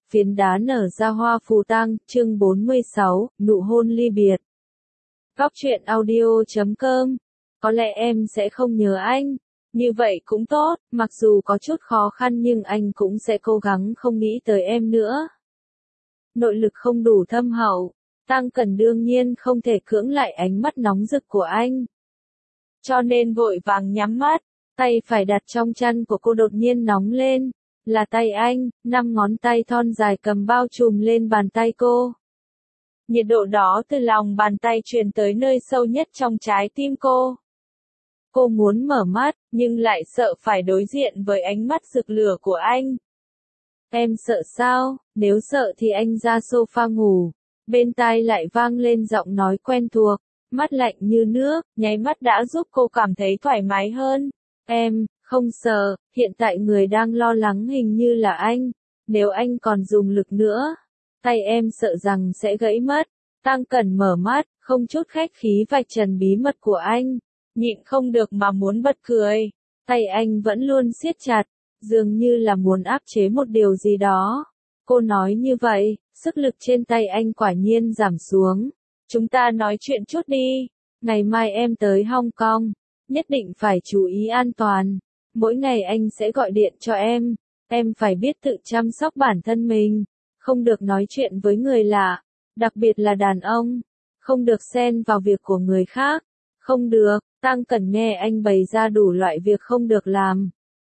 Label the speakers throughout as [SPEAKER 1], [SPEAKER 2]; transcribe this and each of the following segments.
[SPEAKER 1] Phiến đá nở ra hoa phù tang, chương 46, nụ hôn ly biệt. Góc truyện audio.com. Có lẽ em sẽ không nhớ anh. Như vậy cũng tốt, mặc dù có chút khó khăn nhưng anh cũng sẽ cố gắng không nghĩ tới em nữa. Nội lực không đủ thâm hậu, Tăng Cẩn đương nhiên không thể cưỡng lại ánh mắt nóng rực của anh. Cho nên vội vàng nhắm mắt, tay phải đặt trong chăn của cô đột nhiên nóng lên. Là tay anh, 5 ngón tay thon dài cầm bao trùm lên bàn tay cô. Nhiệt độ đó từ lòng bàn tay truyền tới nơi sâu nhất trong trái tim cô. Cô muốn mở mắt, nhưng lại sợ phải đối diện với ánh mắt rực lửa của anh. Em sợ sao? Nếu sợ thì anh ra sofa ngủ. Bên tai lại vang lên giọng nói quen thuộc, mắt lạnh như nước, nháy mắt đã giúp cô cảm thấy thoải mái hơn. Em không sợ, hiện tại người đang lo lắng hình như là anh. Nếu anh còn dùng lực nữa, tay em sợ rằng sẽ gãy mất. Tăng Cẩn mở mắt, không chút khách khí vạch trần bí mật của anh. Nhịn không được mà muốn bật cười. Tay anh vẫn luôn siết chặt, dường như là muốn áp chế một điều gì đó. Cô nói như vậy, sức lực trên tay anh quả nhiên giảm xuống. Chúng ta nói chuyện chút đi. Ngày mai em tới Hong Kong, nhất định phải chú ý an toàn. Mỗi ngày anh sẽ gọi điện cho em phải biết tự chăm sóc bản thân mình, không được nói chuyện với người lạ, đặc biệt là đàn ông, không được xen vào việc của người khác, không được. Tăng Cẩn nghe anh bày ra đủ loại việc không được làm.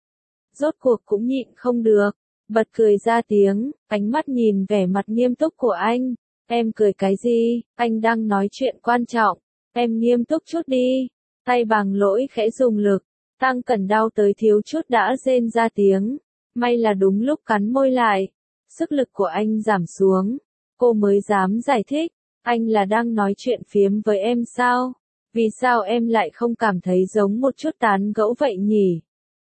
[SPEAKER 1] Rốt cuộc cũng nhịn không được, bật cười ra tiếng, ánh mắt nhìn vẻ mặt nghiêm túc của anh. Em cười cái gì, anh đang nói chuyện quan trọng, em nghiêm túc chút đi. Tay bằng lỗi khẽ dùng lực, Tăng Cẩn đau tới thiếu chút đã rên ra tiếng. May là đúng lúc cắn môi lại. Sức lực của anh giảm xuống. Cô mới dám giải thích. Anh là đang nói chuyện phiếm với em sao? Vì sao em lại không cảm thấy giống một chút tán gẫu vậy nhỉ?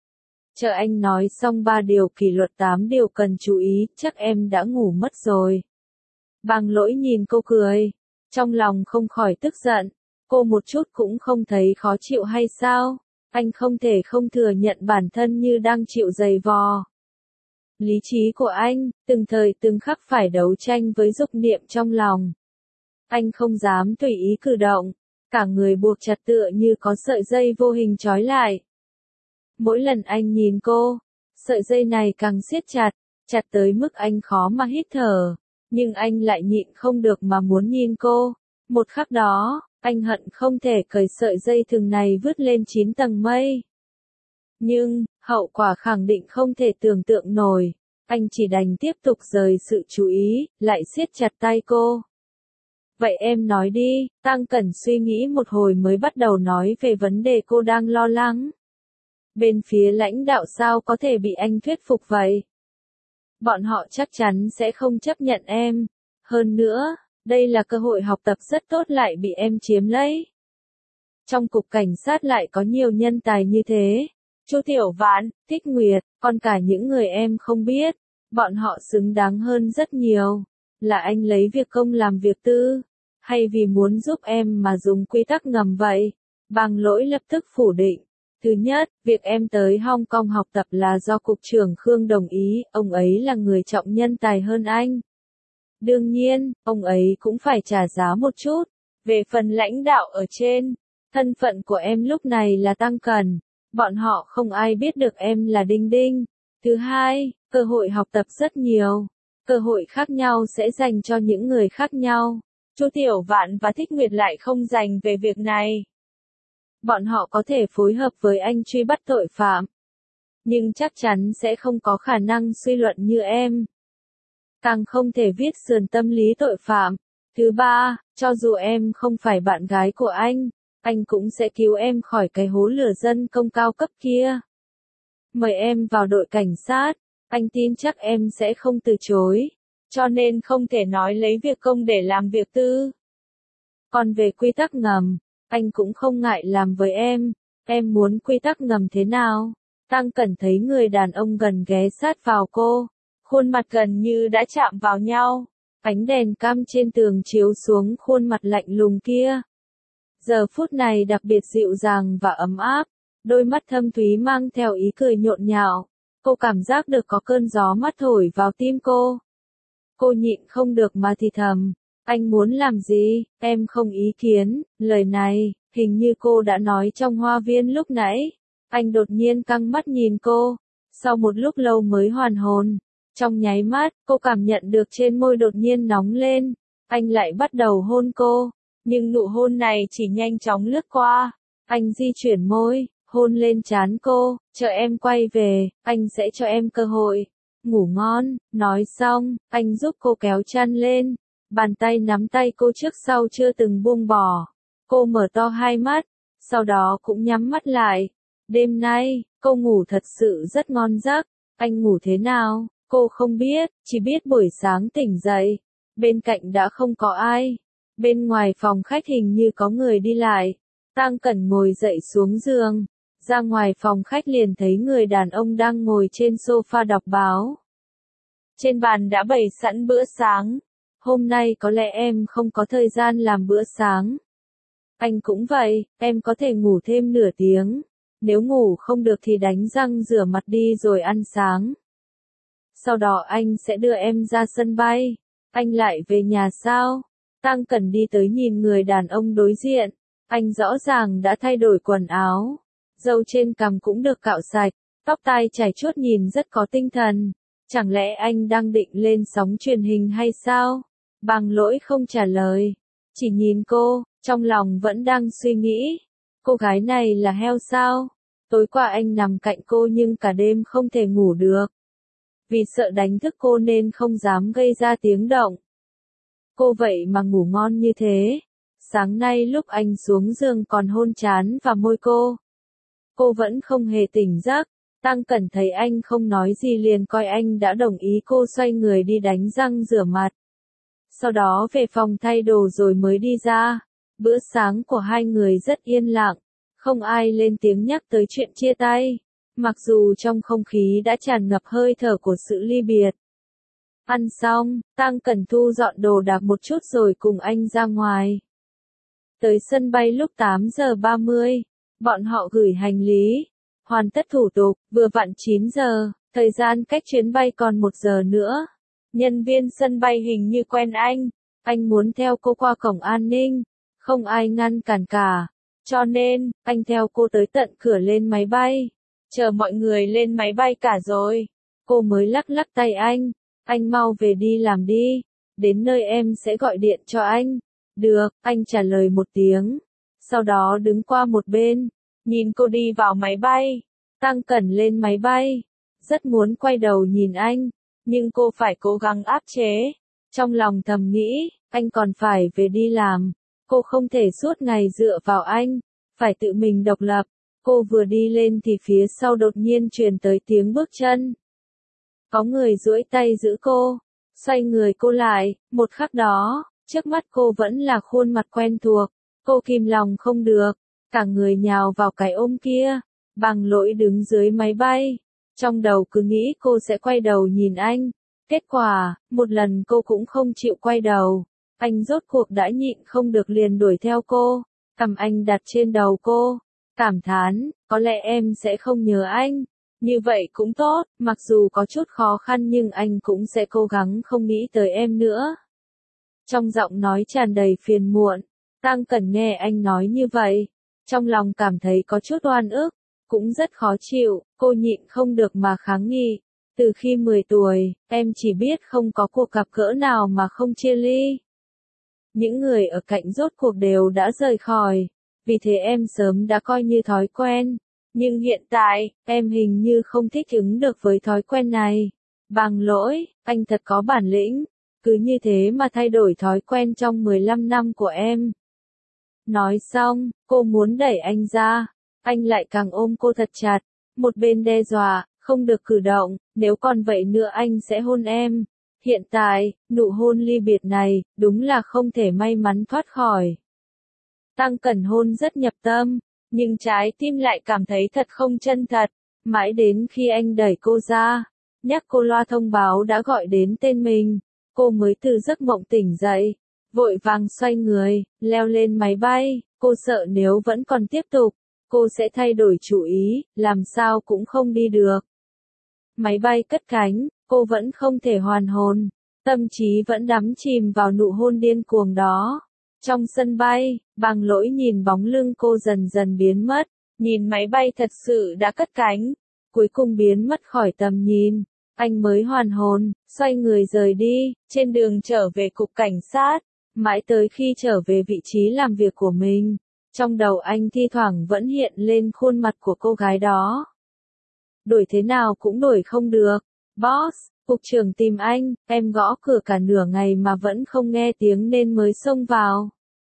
[SPEAKER 1] Chờ anh nói xong 3 điều kỷ luật 8 điều cần chú ý, chắc em đã ngủ mất rồi. Bằng lỗi nhìn cô cười. Trong lòng không khỏi tức giận. Cô một chút cũng không thấy khó chịu hay sao? Anh không thể không thừa nhận bản thân như đang chịu giày vò. Lý trí của anh, từng thời từng khắc phải đấu tranh với dục niệm trong lòng. Anh không dám tùy ý cử động, cả người buộc chặt tựa như có sợi dây vô hình trói lại. Mỗi lần anh nhìn cô, sợi dây này càng siết chặt, chặt tới mức anh khó mà hít thở, nhưng anh lại nhịn không được mà muốn nhìn cô. Một khắc đó, anh hận không thể cởi sợi dây thừng này vứt lên 9 tầng mây. Nhưng, hậu quả khẳng định không thể tưởng tượng nổi. Anh chỉ đành tiếp tục rời sự chú ý, lại siết chặt tay cô. Vậy em nói đi, Tăng Cẩn suy nghĩ một hồi mới bắt đầu nói về vấn đề cô đang lo lắng. Bên phía lãnh đạo sao có thể bị anh thuyết phục vậy? Bọn họ chắc chắn sẽ không chấp nhận em. Hơn nữa, đây là cơ hội học tập rất tốt lại bị em chiếm lấy. Trong cục cảnh sát lại có nhiều nhân tài như thế. Chu Tiểu Vãn, Thích Nguyệt, còn cả những người em không biết. Bọn họ xứng đáng hơn rất nhiều. Là anh lấy việc công làm việc tư, hay vì muốn giúp em mà dùng quy tắc ngầm vậy? Bằng lỗi lập tức phủ định. Thứ nhất, việc em tới Hong Kong học tập là do Cục trưởng Khương đồng ý, ông ấy là người trọng nhân tài hơn anh. Đương nhiên, ông ấy cũng phải trả giá một chút. Về phần lãnh đạo ở trên, thân phận của em lúc này là Tăng Cẩn. Bọn họ không ai biết được em là Đinh Đinh. Thứ hai, cơ hội học tập rất nhiều. Cơ hội khác nhau sẽ dành cho những người khác nhau. Chu Tiểu Vãn và Thích Nguyệt lại không dành về việc này. Bọn họ có thể phối hợp với anh truy bắt tội phạm. Nhưng chắc chắn sẽ không có khả năng suy luận như em. Càng không thể viết sườn tâm lý tội phạm. Thứ ba, cho dù em không phải bạn gái của anh cũng sẽ cứu em khỏi cái hố lửa dân công cao cấp kia. Mời em vào đội cảnh sát, anh tin chắc em sẽ không từ chối. Cho nên không thể nói lấy việc công để làm việc tư. Còn về quy tắc ngầm, anh cũng không ngại làm với em muốn quy tắc ngầm thế nào? Tăng Cẩn thấy người đàn ông gần ghé sát vào cô, khuôn mặt gần như đã chạm vào nhau, ánh đèn cam trên tường chiếu xuống khuôn mặt lạnh lùng kia. Giờ phút này đặc biệt dịu dàng và ấm áp, đôi mắt thâm thúy mang theo ý cười nhộn nhạo, cô cảm giác được có cơn gió mát thổi vào tim cô. Cô nhịn không được mà thì thầm. Anh muốn làm gì? Em không ý kiến. Lời này, hình như cô đã nói trong hoa viên lúc nãy. Anh đột nhiên căng mắt nhìn cô. Sau một lúc lâu mới hoàn hồn. Trong nháy mắt, cô cảm nhận được trên môi đột nhiên nóng lên. Anh lại bắt đầu hôn cô. Nhưng nụ hôn này chỉ nhanh chóng lướt qua. Anh di chuyển môi, hôn lên trán cô. Chờ em quay về, anh sẽ cho em cơ hội. Ngủ ngon. Nói xong, anh giúp cô kéo chăn lên. Bàn tay nắm tay cô trước sau chưa từng buông bỏ. Cô mở to hai mắt, sau đó cũng nhắm mắt lại. Đêm nay, cô ngủ thật sự rất ngon giấc. Anh ngủ thế nào? Cô không biết, chỉ biết buổi sáng tỉnh dậy. Bên cạnh đã không có ai. Bên ngoài phòng khách hình như có người đi lại. Tang Cẩn ngồi dậy xuống giường. Ra ngoài phòng khách liền thấy người đàn ông đang ngồi trên sofa đọc báo. Trên bàn đã bày sẵn bữa sáng. Hôm nay có lẽ em không có thời gian làm bữa sáng. Anh cũng vậy, em có thể ngủ thêm nửa tiếng. Nếu ngủ không được thì đánh răng rửa mặt đi rồi ăn sáng. Sau đó anh sẽ đưa em ra sân bay. Anh lại về nhà sao? Tang Cẩn đi tới nhìn người đàn ông đối diện. Anh rõ ràng đã thay đổi quần áo. Râu trên cằm cũng được cạo sạch. Tóc tai chải chuốt nhìn rất có tinh thần. Chẳng lẽ anh đang định lên sóng truyền hình hay sao? Bằng lỗi không trả lời. Chỉ nhìn cô, trong lòng vẫn đang suy nghĩ. Cô gái này là heo sao? Tối qua anh nằm cạnh cô nhưng cả đêm không thể ngủ được. Vì sợ đánh thức cô nên không dám gây ra tiếng động. Cô vậy mà ngủ ngon như thế. Sáng nay lúc anh xuống giường còn hôn trán và môi cô. Cô vẫn không hề tỉnh giấc. Tang Cẩn thấy anh không nói gì liền coi anh đã đồng ý, cô xoay người đi đánh răng rửa mặt. Sau đó về phòng thay đồ rồi mới đi ra. Bữa sáng của hai người rất yên lặng. Không ai lên tiếng nhắc tới chuyện chia tay. Mặc dù trong không khí đã tràn ngập hơi thở của sự ly biệt. Ăn xong, Tang Cẩn thu dọn đồ đạc một chút rồi cùng anh ra ngoài. Tới sân bay lúc 8 giờ 30, bọn họ gửi hành lý, hoàn tất thủ tục, vừa vặn 9 giờ, thời gian cách chuyến bay còn 1 giờ nữa. Nhân viên sân bay hình như quen anh muốn theo cô qua cổng an ninh, không ai ngăn cản cả. Cho nên, anh theo cô tới tận cửa lên máy bay. Chờ mọi người lên máy bay cả rồi, cô mới lắc lắc tay anh mau về đi làm đi, đến nơi em sẽ gọi điện cho anh. Được, anh trả lời một tiếng, sau đó đứng qua một bên, nhìn cô đi vào máy bay. Tang Cẩn lên máy bay, rất muốn quay đầu nhìn anh, nhưng cô phải cố gắng áp chế. Trong lòng thầm nghĩ, anh còn phải về đi làm, cô không thể suốt ngày dựa vào anh, phải tự mình độc lập. Cô vừa đi lên thì phía sau đột nhiên truyền tới tiếng bước chân. Có người duỗi tay giữ cô, xoay người cô lại, một khắc đó, trước mắt cô vẫn là khuôn mặt quen thuộc. Cô kìm lòng không được, cả người nhào vào cái ôm kia, bằng lỗi đứng dưới máy bay. Trong đầu cứ nghĩ cô sẽ quay đầu nhìn anh. Kết quả, một lần cô cũng không chịu quay đầu. Anh rốt cuộc đã nhịn không được liền đuổi theo cô, cầm anh đặt trên đầu cô. Cảm thán, có lẽ em sẽ không nhớ anh. Như vậy cũng tốt, mặc dù có chút khó khăn nhưng anh cũng sẽ cố gắng không nghĩ tới em nữa. Trong giọng nói tràn đầy phiền muộn, Tang Cẩn nghe anh nói như vậy. Trong lòng cảm thấy có chút oan ức, cũng rất khó chịu, cô nhịn không được mà kháng nghị. Từ khi 10 tuổi, em chỉ biết không có cuộc gặp gỡ nào mà không chia ly. Những người ở cạnh rốt cuộc đều đã rời khỏi. Vì thế em sớm đã coi như thói quen. Nhưng hiện tại, em hình như không thích ứng được với thói quen này. Bằng lỗi, anh thật có bản lĩnh. Cứ như thế mà thay đổi thói quen trong 15 năm của em. Nói xong, cô muốn đẩy anh ra. Anh lại càng ôm cô thật chặt. Một bên đe dọa, không được cử động, nếu còn vậy nữa anh sẽ hôn em. Hiện tại, nụ hôn ly biệt này, đúng là không thể may mắn thoát khỏi. Tang Cẩn hôn rất nhập tâm, nhưng trái tim lại cảm thấy thật không chân thật. Mãi đến khi anh đẩy cô ra, nhắc cô loa thông báo đã gọi đến tên mình, cô mới từ giấc mộng tỉnh dậy, vội vàng xoay người, leo lên máy bay. Cô sợ nếu vẫn còn tiếp tục, cô sẽ thay đổi chủ ý, làm sao cũng không đi được. Máy bay cất cánh, cô vẫn không thể hoàn hồn. Tâm trí vẫn đắm chìm vào nụ hôn điên cuồng đó. Trong sân bay, Bàng Lỗi nhìn bóng lưng cô dần dần biến mất, nhìn máy bay thật sự đã cất cánh, cuối cùng biến mất khỏi tầm nhìn. Anh mới hoàn hồn, xoay người rời đi, trên đường trở về cục cảnh sát, mãi tới khi trở về vị trí làm việc của mình. Trong đầu anh thi thoảng vẫn hiện lên khuôn mặt của cô gái đó. Đổi thế nào cũng đổi không được. Boss, cục trưởng tìm anh, em gõ cửa cả nửa ngày mà vẫn không nghe tiếng nên mới xông vào.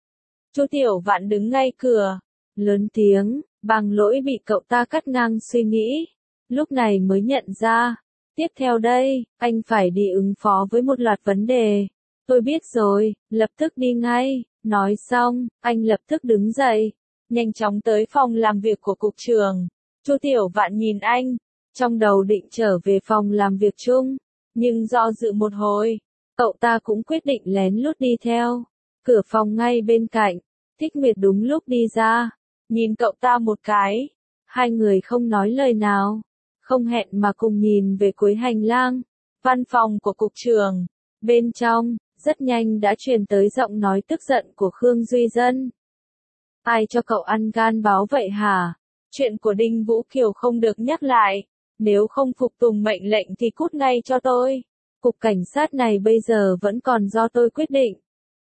[SPEAKER 1] Chu Tiểu Vạn đứng ngay cửa, lớn tiếng, Bàng Lỗi bị cậu ta cắt ngang suy nghĩ. Lúc này mới nhận ra, tiếp theo đây, anh phải đi ứng phó với một loạt vấn đề. Tôi biết rồi, lập tức đi ngay. Nói xong, anh lập tức đứng dậy, nhanh chóng tới phòng làm việc của cục trưởng. Chu Tiểu Vạn nhìn anh, trong đầu định trở về phòng làm việc chung, nhưng do dự một hồi, cậu ta cũng quyết định lén lút đi theo. Cửa phòng ngay bên cạnh, Thích Nguyệt đúng lúc đi ra, nhìn cậu ta một cái, hai người không nói lời nào, không hẹn mà cùng nhìn về cuối hành lang, văn phòng của cục trưởng. Bên trong, rất nhanh đã truyền tới giọng nói tức giận của Khương Duy Dân. Ai cho cậu ăn gan báo vậy hả? Chuyện của Đinh Vũ Kiều không được nhắc lại, nếu không phục tùng mệnh lệnh thì cút ngay cho tôi. Cục cảnh sát này bây giờ vẫn còn do tôi quyết định.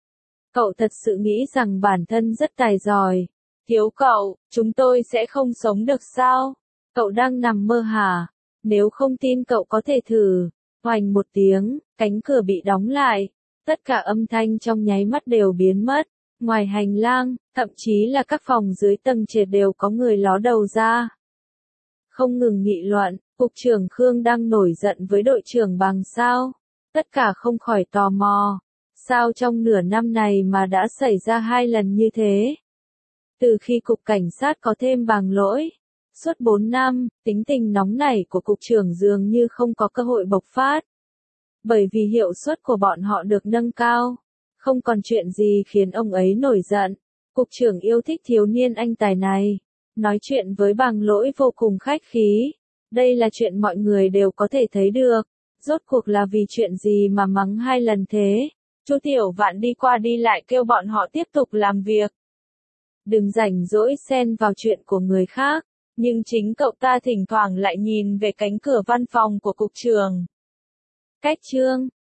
[SPEAKER 1] Cậu thật sự nghĩ rằng bản thân rất tài giỏi. Thiếu cậu, chúng tôi sẽ không sống được sao? Cậu đang nằm mơ hả? Nếu không tin cậu có thể thử. Oành một tiếng, cánh cửa bị đóng lại. Tất cả âm thanh trong nháy mắt đều biến mất. Ngoài hành lang, thậm chí là các phòng dưới tầng trệt đều có người ló đầu ra. Không ngừng nghị luận, cục trưởng Khương đang nổi giận với đội trưởng Bàng sao? Tất cả không khỏi tò mò. Sao trong nửa năm này mà đã xảy ra 2 lần như thế? Từ khi cục cảnh sát có thêm Bàng Lỗi, suốt 4 năm, tính tình nóng nảy của cục trưởng dường như không có cơ hội bộc phát. Bởi vì hiệu suất của bọn họ được nâng cao, không còn chuyện gì khiến ông ấy nổi giận. Cục trưởng yêu thích thiếu niên anh tài này, nói chuyện với Bàng Lỗi vô cùng khách khí. Đây là chuyện mọi người đều có thể thấy được. Rốt cuộc là vì chuyện gì mà mắng 2 lần thế? Chu Tiểu Vạn đi qua đi lại kêu bọn họ tiếp tục làm việc. Đừng rảnh rỗi xen vào chuyện của người khác, nhưng chính cậu ta thỉnh thoảng lại nhìn về cánh cửa văn phòng của cục trưởng. Cách chương